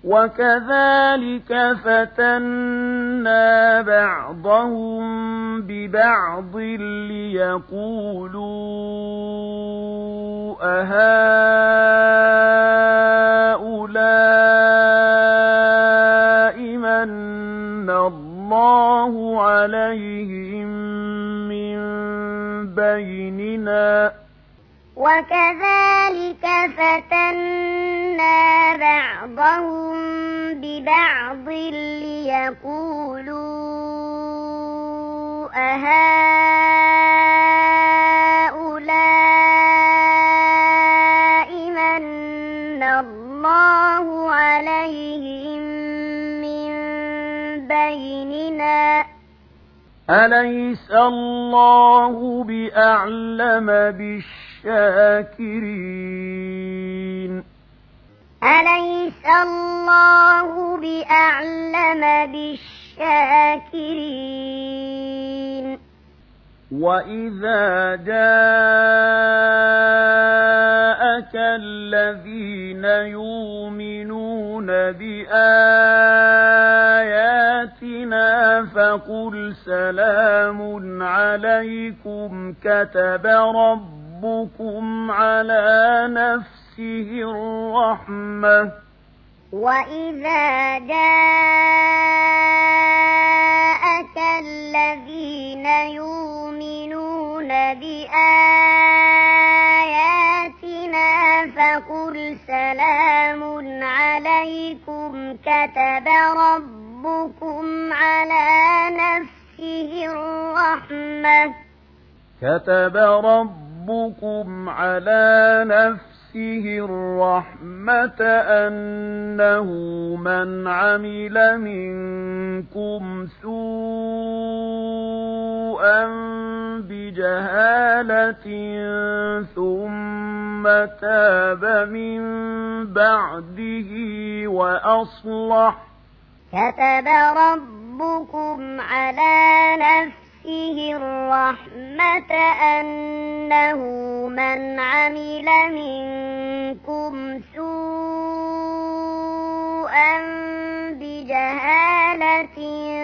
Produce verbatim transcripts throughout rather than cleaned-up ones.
وكذلك فتنا بعضهم ببعض ليقولوا أهؤلاء من الله عليهم من بيننا وكذلك فتنا بعضهم ببعض ليقولوا أهؤلاء من الله عليهم من بيننا أليس الله بأعلم بالشاكرين أليس الله بأعلم بالشاكرين وإذا جاءك الذين يؤمنون بآياتنا فقل سلام عليكم كتب ربكم على نفسه الرحمة وإذا جاءك الذين يؤمنون بآياتنا فقل سلام عليكم كتب ربكم على نفسه الرحمة كتب ربكم على نفسه الرحمة أنه من عمل منكم سوءا بجهالة ثم تاب من بعده وأصلح كتب ربكم على نفسه الرحمة أنه من عمل منكم سوءا بجهالة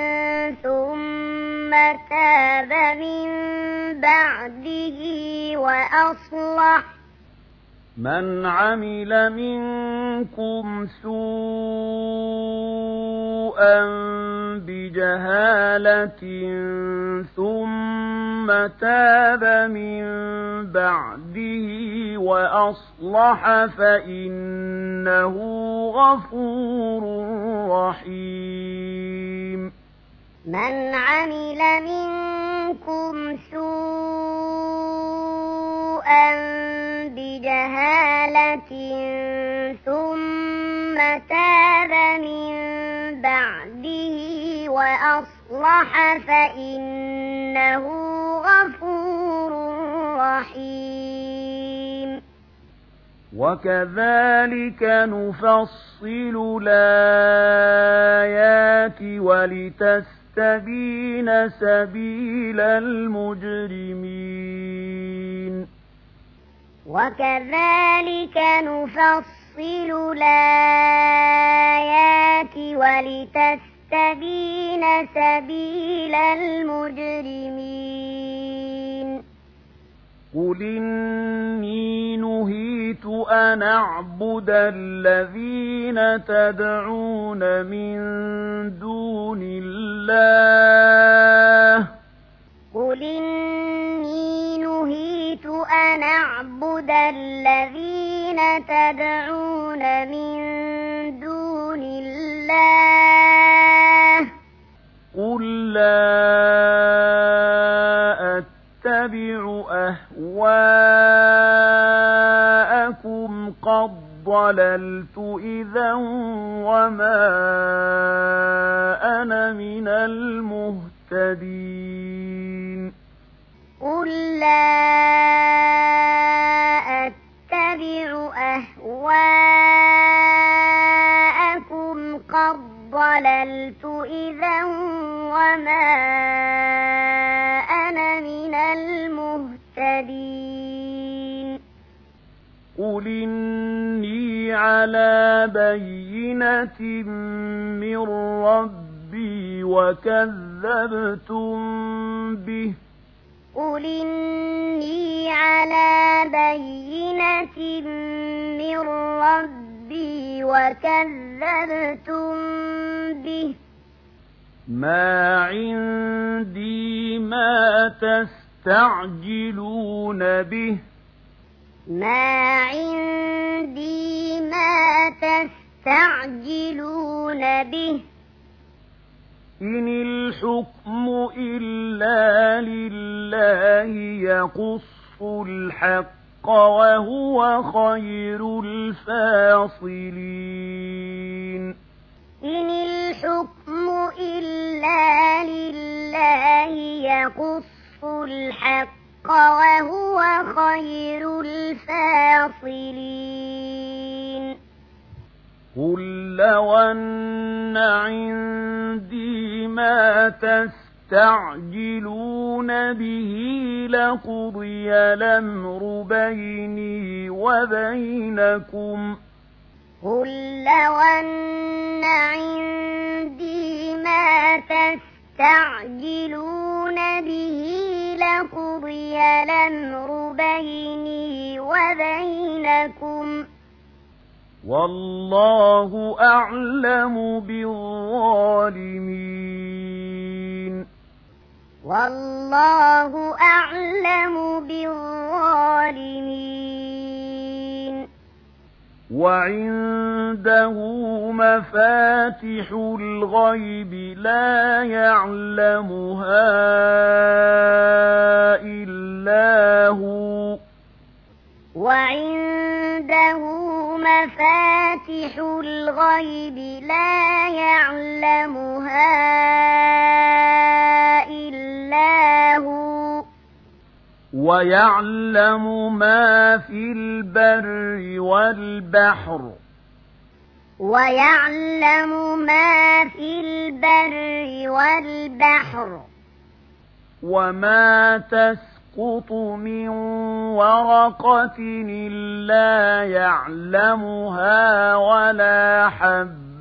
ثم تاب من بعده وأصلح من عمل منكم سوءا بجهالة ثم تاب من بعده وأصلح فإنه غفور رحيم من عمل منكم سوءا بجهالة ثم تاب من بعده وأصلح فإنه غفور رحيم وكذلك نفصل الآيات ولتستبين سبيل المجرمين وكذلك نفصل الآيات ولتستبين سبيل المجرمين قل إني نهيت أن أعبد الذين تدعون من دون الله قل إني نهيت أن أعبد الذين تدعون من دون الله قل لا أتبع أهواءكم قد ضللت إذا وما أنا من المهتدين قل لا أتبع أهواءكم قد ضللت إذا وما أنا من المهتدين قل إني على بينة من ربي وكذبتم به قل إني على بينة من ربي وكذبتم به ما عندي ما تستعجلون به ما عندي ما تستعجلون به إن الحكم إلا لله يقص الحق وهو خير الفاصلين إن الحكم إلا لله يقص الحق وهو خير الفاصلين قل لو أن عندي ما تستعجلون به لقضي الأمر بيني وبينكم قل لو أن عندي ما تستعجلون به لقضي الأمر بيني وبينكم والله أعلم بالظالمين والله أعلم بالظالمين وعنده مفاتح الغيب لا يعلمها إلا هو وعنده مفاتح الغيب لا يعلمها إلا هو ويعلم ما في البر والبحر ويعلم ما في البر والبحر وما تسقط من ورقة إلا يعلمها ولا حبة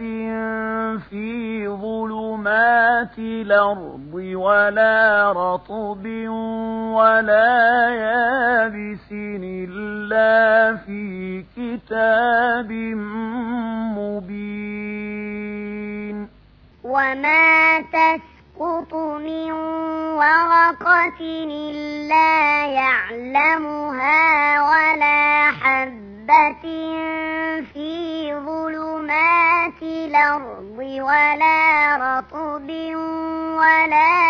في ظلمات الأرض ولا رطب ولا يابس إلا في كتاب مبين وما تسقط من ورقة إلا يعلمها ولا حبة في ظلمات الأرض ولا رطب ولا